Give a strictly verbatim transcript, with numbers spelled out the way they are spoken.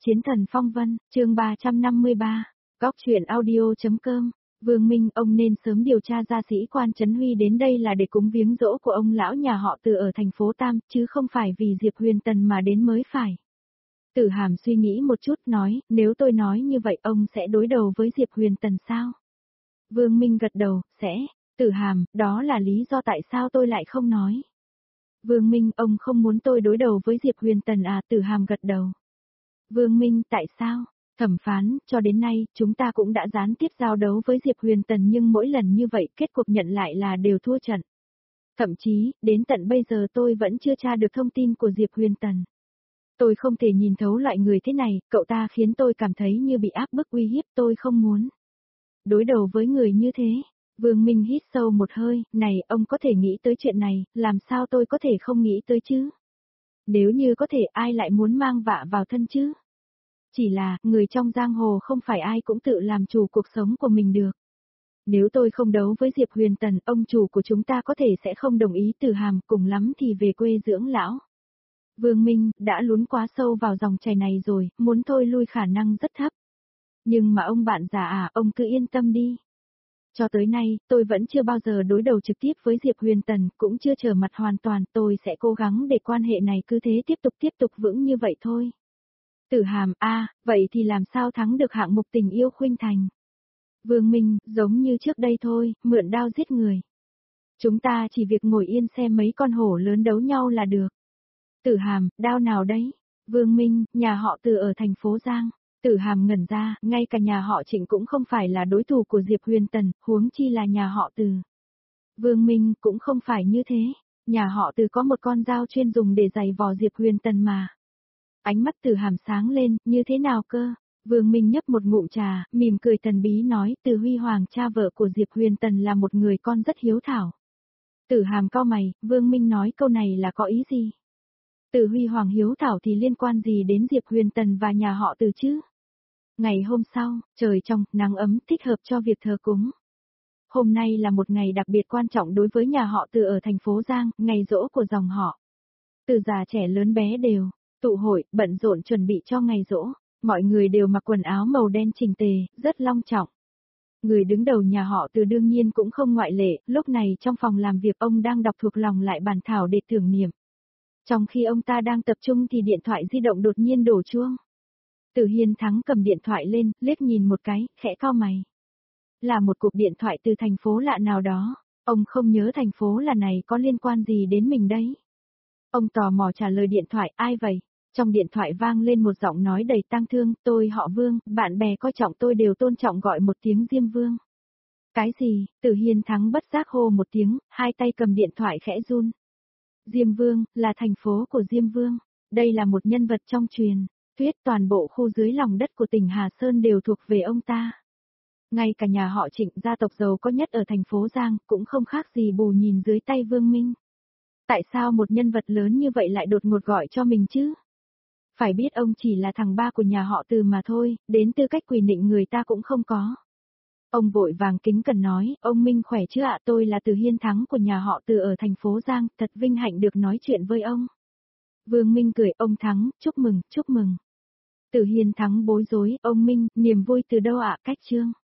Chiến thần phong vân, chương ba trăm năm mươi ba, Góc truyện audio.com, Vương Minh, ông nên sớm điều tra ra sĩ quan Trấn Huy đến đây là để cúng viếng giỗ của ông lão nhà họ Từ ở thành phố Tam, chứ không phải vì Diệp Huyền Tần mà đến mới phải. Tử Hàm suy nghĩ một chút nói, nếu tôi nói như vậy ông sẽ đối đầu với Diệp Huyền Tần sao? Vương Minh gật đầu, sẽ, Tử Hàm, đó là lý do tại sao tôi lại không nói. Vương Minh, ông không muốn tôi đối đầu với Diệp Huyền Tần à? Tử Hàm gật đầu. Vương Minh, tại sao? Thẩm phán, cho đến nay, chúng ta cũng đã gián tiếp giao đấu với Diệp Huyền Tần nhưng mỗi lần như vậy kết cục nhận lại là đều thua trận. Thậm chí, đến tận bây giờ tôi vẫn chưa tra được thông tin của Diệp Huyền Tần. Tôi không thể nhìn thấu loại người thế này, cậu ta khiến tôi cảm thấy như bị áp bức uy hiếp, tôi không muốn đối đầu với người như thế. Vương Minh hít sâu một hơi, này, ông có thể nghĩ tới chuyện này, làm sao tôi có thể không nghĩ tới chứ? Nếu như có thể ai lại muốn mang vạ vào thân chứ? Chỉ là, người trong giang hồ không phải ai cũng tự làm chủ cuộc sống của mình được. Nếu tôi không đấu với Diệp Huyền Tần, ông chủ của chúng ta có thể sẽ không đồng ý. Từ Hàm, cùng lắm thì về quê dưỡng lão. Vương Minh, đã lún quá sâu vào dòng chảy này rồi, muốn thôi lui khả năng rất thấp. Nhưng mà ông bạn già à, ông cứ yên tâm đi. Cho tới nay, tôi vẫn chưa bao giờ đối đầu trực tiếp với Diệp Huyền Tần, cũng chưa trở mặt hoàn toàn, tôi sẽ cố gắng để quan hệ này cứ thế tiếp tục tiếp tục vững như vậy thôi. Tử Hàm, a, à, vậy thì làm sao thắng được hạng mục tình yêu khuynh thành? Vương Minh, giống như trước đây thôi, mượn đao giết người. Chúng ta chỉ việc ngồi yên xem mấy con hổ lớn đấu nhau là được. Tử Hàm, đao nào đấy? Vương Minh, nhà họ Từ ở thành phố Giang. Tử Hàm ngẩn ra, ngay cả nhà họ Trịnh cũng không phải là đối thủ của Diệp Huyền Tần, huống chi là nhà họ Từ. Vương Minh, cũng không phải như thế, nhà họ Từ có một con dao chuyên dùng để giày vò Diệp Huyền Tần mà. Ánh mắt Tử Hàm sáng lên, như thế nào cơ? Vương Minh nhấp một ngụm trà, mỉm cười thần bí nói, Từ Huy Hoàng, cha vợ của Diệp Huyền Tần là một người con rất hiếu thảo. Tử Hàm cau mày, Vương Minh nói câu này là có ý gì? Từ Huy Hoàng hiếu thảo thì liên quan gì đến Diệp Huyền Tần và nhà họ Từ chứ? Ngày hôm sau, trời trong, nắng ấm, thích hợp cho việc thờ cúng. Hôm nay là một ngày đặc biệt quan trọng đối với nhà họ Từ ở thành phố Giang, ngày giỗ của dòng họ. Từ già trẻ lớn bé đều tụ hội, bận rộn chuẩn bị cho ngày giỗ. Mọi người đều mặc quần áo màu đen chỉnh tề, rất long trọng. Người đứng đầu nhà họ Từ đương nhiên cũng không ngoại lệ, lúc này trong phòng làm việc ông đang đọc thuộc lòng lại bản thảo để tưởng niệm. Trong khi ông ta đang tập trung thì điện thoại di động đột nhiên đổ chuông. Từ Hiên Thắng cầm điện thoại lên, liếc nhìn một cái, khẽ cau mày. Là một cuộc điện thoại từ thành phố lạ nào đó, ông không nhớ thành phố là này có liên quan gì đến mình đấy. Ông tò mò trả lời điện thoại, ai vậy? Trong điện thoại vang lên một giọng nói đầy tang thương, tôi họ Vương, bạn bè coi trọng tôi đều tôn trọng gọi một tiếng Diêm Vương. Cái gì? Từ Hiên Thắng bất giác hô một tiếng, hai tay cầm điện thoại khẽ run. Diêm Vương, là thành phố của Diêm Vương. Đây là một nhân vật trong truyền thuyết, toàn bộ khu dưới lòng đất của tỉnh Hà Sơn đều thuộc về ông ta. Ngay cả nhà họ Trịnh, gia tộc giàu có nhất ở thành phố Giang, cũng không khác gì bù nhìn dưới tay Vương Minh. Tại sao một nhân vật lớn như vậy lại đột ngột gọi cho mình chứ? Phải biết ông chỉ là thằng ba của nhà họ Từ mà thôi, đến tư cách quỳ nịnh người ta cũng không có. Ông vội vàng kính cẩn nói, ông Minh khỏe chứ ạ? Tôi là Từ Hiên Thắng của nhà họ Từ ở thành phố Giang, thật vinh hạnh được nói chuyện với ông. Vương Minh cười, ông Thắng, chúc mừng, chúc mừng. Từ Hiên Thắng bối rối, ông Minh, niềm vui từ đâu ạ? Cách chương.